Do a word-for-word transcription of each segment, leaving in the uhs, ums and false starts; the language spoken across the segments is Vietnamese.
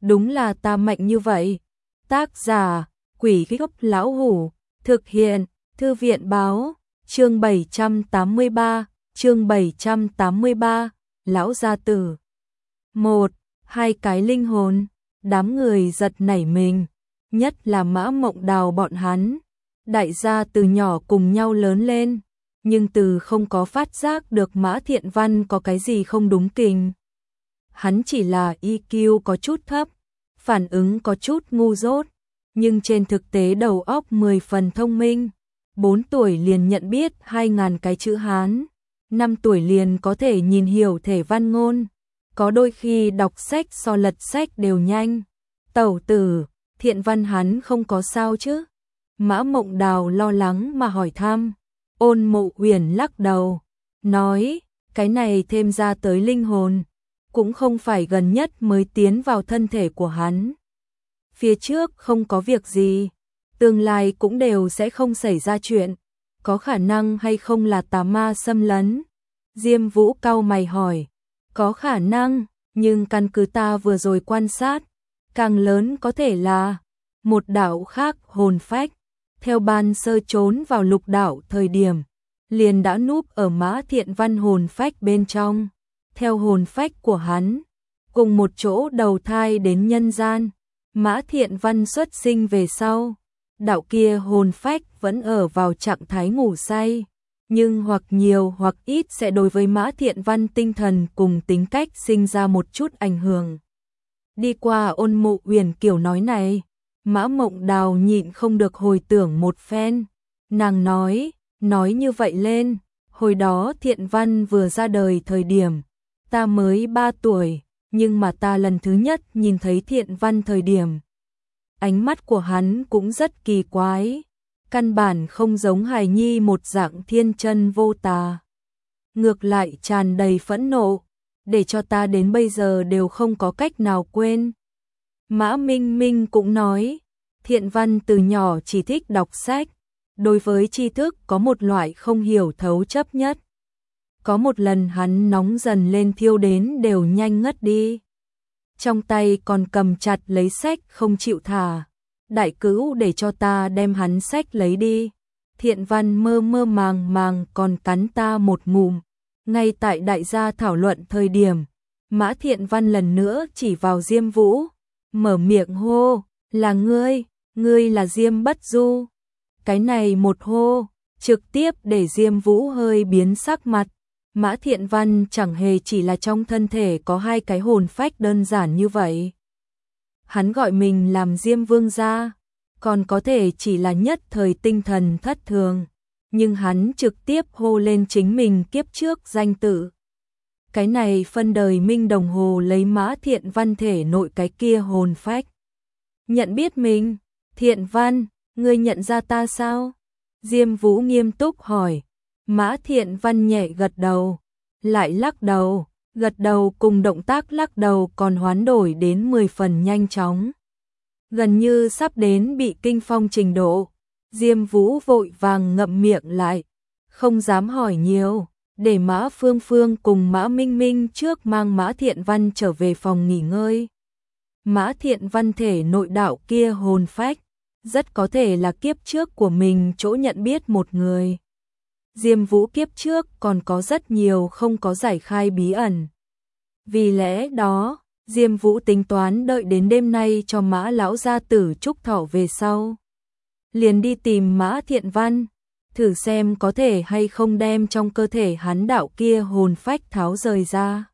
đúng là ta mạnh như vậy. Tác giả, Quỷ Gốc Lão Hủ, thực hiện, Thư viện báo, chương bảy trăm tám mươi ba, chương bảy trăm tám mươi ba, Lão gia tử. Một, hai cái linh hồn, đám người giật nảy mình, nhất là Mã Mộng Đào bọn hắn. Đại gia từ nhỏ cùng nhau lớn lên, nhưng từ không có phát giác được Mã Thiện Văn có cái gì không đúng kình. Hắn chỉ là i kiu có chút thấp, phản ứng có chút ngu dốt, nhưng trên thực tế đầu óc mười phần thông minh. Bốn tuổi liền nhận biết hai ngàn cái chữ Hán, năm tuổi liền có thể nhìn hiểu thể văn ngôn, có đôi khi đọc sách so lật sách đều nhanh. Tẩu tử, Thiện Văn hắn không có sao chứ? Mã Mộng Đào lo lắng mà hỏi thăm. Ôn Mộ Uyển lắc đầu, nói, cái này thêm ra tới linh hồn, cũng không phải gần nhất mới tiến vào thân thể của hắn. Phía trước không có việc gì, tương lai cũng đều sẽ không xảy ra chuyện, có khả năng hay không là tà ma xâm lấn? Diêm Vũ cau mày hỏi, có khả năng, nhưng căn cứ ta vừa rồi quan sát, càng lớn có thể là một đạo khác hồn phách. Theo ban sơ trốn vào lục đạo thời điểm, liền đã núp ở Mã Thiện Văn hồn phách bên trong, theo hồn phách của hắn, cùng một chỗ đầu thai đến nhân gian. Mã Thiện Văn xuất sinh về sau, đạo kia hồn phách vẫn ở vào trạng thái ngủ say, nhưng hoặc nhiều hoặc ít sẽ đối với Mã Thiện Văn tinh thần cùng tính cách sinh ra một chút ảnh hưởng. Đi qua Ôn Mộ Uyển kiểu nói này, Mã Mộng Đào nhịn không được hồi tưởng một phen. Nàng nói, nói như vậy lên, hồi đó Thiện Văn vừa ra đời thời điểm, ta mới ba tuổi, nhưng mà ta lần thứ nhất nhìn thấy Thiện Văn thời điểm, ánh mắt của hắn cũng rất kỳ quái, căn bản không giống hài nhi một dạng thiên chân vô tà, ngược lại tràn đầy phẫn nộ, để cho ta đến bây giờ đều không có cách nào quên. Mã Minh Minh cũng nói, Thiện Văn từ nhỏ chỉ thích đọc sách, đối với tri thức có một loại không hiểu thấu chấp nhất. Có một lần hắn nóng dần lên thiêu đến đều nhanh ngất đi. Trong tay còn cầm chặt lấy sách không chịu thả. Đại cữu để cho ta đem hắn sách lấy đi. Thiện Văn mơ mơ màng màng còn cắn ta một ngụm. Ngay tại đại gia thảo luận thời điểm, Mã Thiện Văn lần nữa chỉ vào Diêm Vũ, mở miệng hô, là ngươi, ngươi là Diêm Bất Du. Cái này một hô, trực tiếp để Diêm Vũ hơi biến sắc mặt. Mã Thiện Văn chẳng hề chỉ là trong thân thể có hai cái hồn phách đơn giản như vậy. Hắn gọi mình làm Diêm Vương gia, còn có thể chỉ là nhất thời tinh thần thất thường, nhưng hắn trực tiếp hô lên chính mình kiếp trước danh tự. Cái này phân đời minh đồng hồ lấy Mã Thiện Văn thể nội cái kia hồn phách. Nhận biết mình, Thiện Văn, ngươi nhận ra ta sao? Diêm Vũ nghiêm túc hỏi. Mã Thiện Văn nhẹ gật đầu, lại lắc đầu, gật đầu cùng động tác lắc đầu còn hoán đổi đến mười phần nhanh chóng. Gần như sắp đến bị kinh phong trình độ, Diêm Vũ vội vàng ngậm miệng lại, không dám hỏi nhiều, để Mã Phương Phương cùng Mã Minh Minh trước mang Mã Thiện Văn trở về phòng nghỉ ngơi. Mã Thiện Văn thể nội đạo kia hồn phách, rất có thể là kiếp trước của mình chỗ nhận biết một người. Diêm Vũ kiếp trước còn có rất nhiều không có giải khai bí ẩn. Vì lẽ đó, Diêm Vũ tính toán đợi đến đêm nay cho Mã lão gia tử chúc thọ về sau, liền đi tìm Mã Thiện Văn, thử xem có thể hay không đem trong cơ thể hắn đạo kia hồn phách tháo rời ra.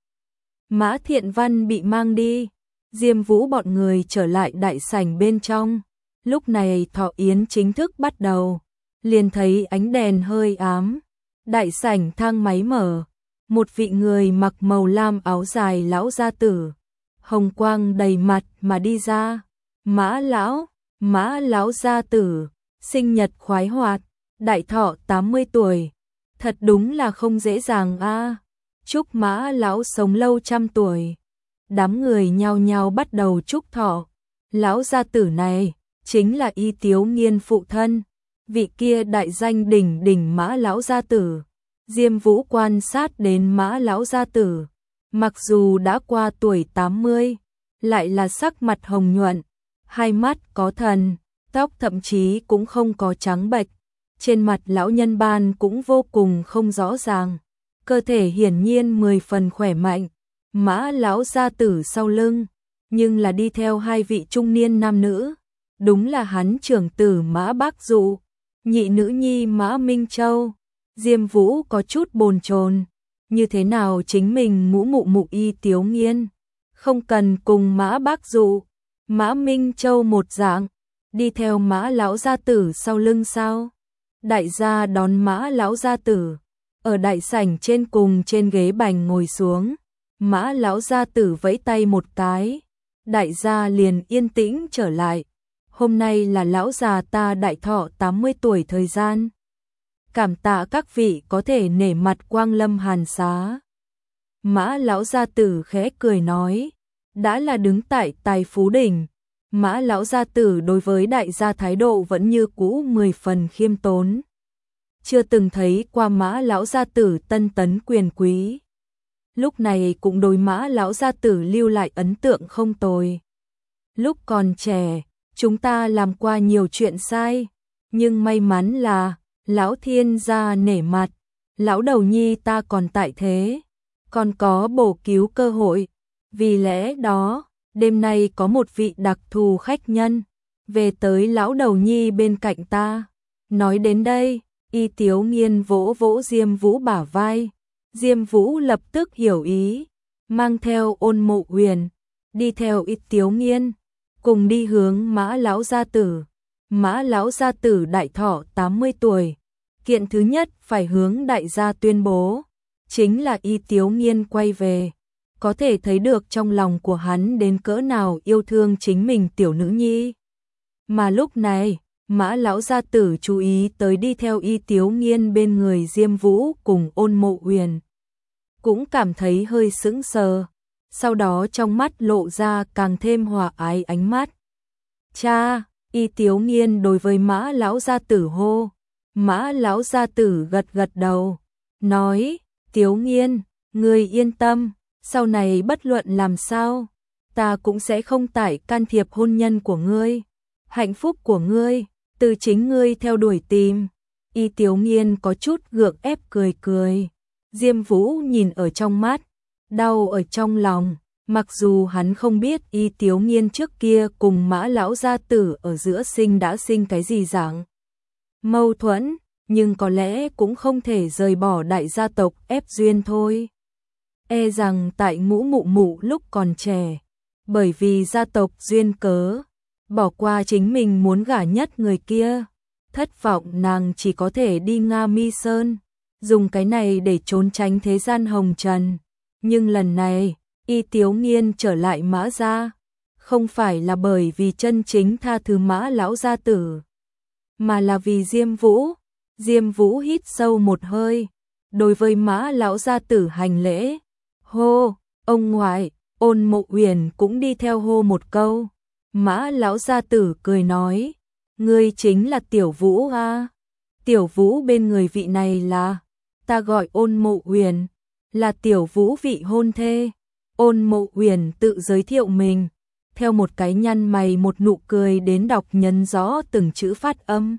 Mã Thiện Văn bị mang đi, Diêm Vũ bọn người trở lại đại sảnh bên trong. Lúc này thọ yến chính thức bắt đầu, liền thấy ánh đèn hơi ám, đại sảnh thang máy mở, một vị người mặc màu lam áo dài lão gia tử, hồng quang đầy mặt mà đi ra. Mã lão, Mã lão gia tử, sinh nhật khoái hoạt, đại thọ tám mươi tuổi, thật đúng là không dễ dàng a. Chúc Mã lão sống lâu trăm tuổi. Đám người nhao nhao bắt đầu chúc thọ. Lão gia tử này chính là Y Tiếu Nghiên phụ thân, vị kia đại danh đỉnh đỉnh Mã lão gia tử. Diêm Vũ quan sát đến Mã lão gia tử, mặc dù đã qua tuổi tám mươi, lại là sắc mặt hồng nhuận, hai mắt có thần, tóc thậm chí cũng không có trắng bệch, trên mặt lão nhân ban cũng vô cùng không rõ ràng, cơ thể hiển nhiên mười phần khỏe mạnh. Mã lão gia tử sau lưng, nhưng là đi theo hai vị trung niên nam nữ, đúng là hắn trưởng tử Mã Bác Dụ, nhị nữ nhi Mã Minh Châu. Diêm Vũ có chút bồn chồn, như thế nào chính mình ngũ mụ mụ Y Tiếu Nghiên, không cần cùng Mã Bác Dụ, Mã Minh Châu một dạng, đi theo Mã lão gia tử sau lưng sao? Đại gia đón Mã lão gia tử, ở đại sảnh trên cùng trên ghế bành ngồi xuống, Mã lão gia tử vẫy tay một cái, đại gia liền yên tĩnh trở lại. Hôm nay là lão già ta đại thọ tám mươi tuổi thời gian. Cảm tạ các vị có thể nể mặt quang lâm hàn xá. Mã lão gia tử khẽ cười nói, đã là đứng tại tài phú đỉnh, Mã lão gia tử đối với đại gia thái độ vẫn như cũ mười phần khiêm tốn. Chưa từng thấy qua Mã lão gia tử tân tấn quyền quý. Lúc này cũng đối Mã lão gia tử lưu lại ấn tượng không tồi. Lúc còn trẻ, chúng ta làm qua nhiều chuyện sai, nhưng may mắn là lão thiên gia nể mặt, lão đầu nhi ta còn tại thế, còn có bổ cứu cơ hội. Vì lẽ đó, đêm nay có một vị đặc thù khách nhân về tới lão đầu nhi bên cạnh ta. Nói đến đây, Y Tiếu Nghiên vỗ vỗ Diêm Vũ bả vai. Diêm Vũ lập tức hiểu ý, mang theo Ôn Mộ Huyền, đi theo Y Tiếu Nghiên, cùng đi hướng Mã lão gia tử. Mã lão gia tử đại thọ tám mươi tuổi, kiện thứ nhất phải hướng đại gia tuyên bố, chính là Y Tiếu Nghiên quay về, có thể thấy được trong lòng của hắn đến cỡ nào yêu thương chính mình tiểu nữ nhi. Mà lúc này, Mã lão gia tử chú ý tới đi theo Y Tiếu Nghiên bên người Diêm Vũ cùng Ôn Mộ Huyền, cũng cảm thấy hơi sững sờ, sau đó trong mắt lộ ra càng thêm hòa ái ánh mắt. Cha, Y Tiếu Nghiên đối với Mã lão gia tử hô. Mã lão gia tử gật gật đầu, nói, Tiếu Nghiên, ngươi yên tâm, sau này bất luận làm sao, ta cũng sẽ không tải can thiệp hôn nhân của ngươi, hạnh phúc của ngươi, từ chính ngươi theo đuổi tìm. Y Tiếu Nghiên có chút gượng ép cười cười, Diêm Vũ nhìn ở trong mắt, đau ở trong lòng, mặc dù hắn không biết Y Tiếu Nghiên trước kia cùng Mã lão gia tử ở giữa sinh đã sinh cái gì dạng mâu thuẫn, nhưng có lẽ cũng không thể rời bỏ đại gia tộc ép duyên thôi. E rằng tại ngũ mụ mụ lúc còn trẻ, bởi vì gia tộc duyên cớ, bỏ qua chính mình muốn gả nhất người kia, thất vọng nàng chỉ có thể đi Nga Mi Sơn, dùng cái này để trốn tránh thế gian hồng trần. Nhưng lần này, Y Tiếu Nghiên trở lại Mã gia, không phải là bởi vì chân chính tha thứ Mã lão gia tử, mà là vì Diêm Vũ. Diêm Vũ hít sâu một hơi, đối với Mã lão gia tử hành lễ. Hô, ông ngoại. Ôn Mộ Huyền cũng đi theo hô một câu. Mã lão gia tử cười nói, ngươi chính là Tiểu Vũ a? Tiểu Vũ bên người vị này là, ta gọi Ôn Mộ Huyền, là Tiểu Vũ vị hôn thê. Ôn Mộ Huyền tự giới thiệu mình, theo một cái nhăn mày một nụ cười đến đọc nhấn rõ từng chữ phát âm,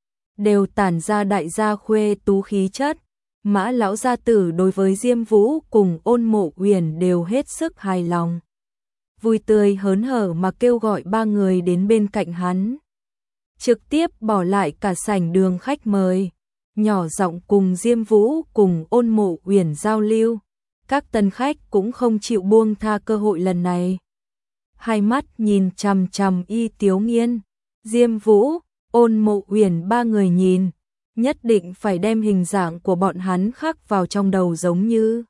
đều tản ra đại gia khuê tú khí chất. Mã lão gia tử đối với Diêm Vũ cùng Ôn Mộ Huyền đều hết sức hài lòng, vui tươi hớn hở mà kêu gọi ba người đến bên cạnh hắn, trực tiếp bỏ lại cả sảnh đường khách mời, nhỏ giọng cùng Diêm Vũ cùng Ôn Mộ Huyền giao lưu. Các tân khách cũng không chịu buông tha cơ hội lần này, hai mắt nhìn chằm chằm Y Tiếu Nghiên, Diêm Vũ, Ôn Mộ Huyền ba người nhìn, nhất định phải đem hình dạng của bọn hắn khắc vào trong đầu giống như.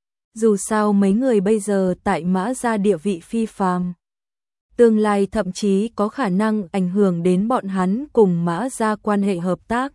Dù sao mấy người bây giờ tại Mã gia địa vị phi phàm, tương lai thậm chí có khả năng ảnh hưởng đến bọn hắn cùng Mã gia quan hệ hợp tác.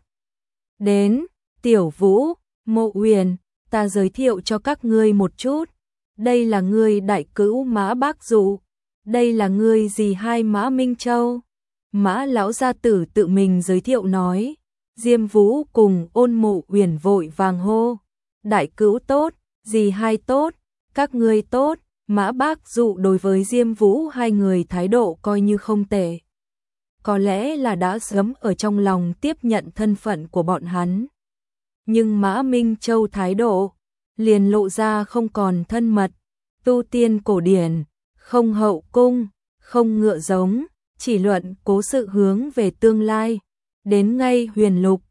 Đến, Tiểu Vũ, Mộ Huyền, ta giới thiệu cho các ngươi một chút, đây là ngươi đại cữu Mã Bác Dụ, đây là ngươi dì hai Mã Minh Châu. Mã lão gia tử tự mình giới thiệu nói. Diêm Vũ cùng Ôn Mộ Huyền vội vàng hô, đại cữu tốt, dì hai tốt, các ngươi tốt. Mã Bác Dụ đối với Diêm Vũ hai người thái độ coi như không tệ. Có lẽ là đã sớm ở trong lòng tiếp nhận thân phận của bọn hắn. Nhưng Mã Minh Châu thái độ liền lộ ra không còn thân mật, tu tiên cổ điển, không hậu cung, không ngựa giống, chỉ luận cố sự hướng về tương lai. Đến ngay Huyền Lục,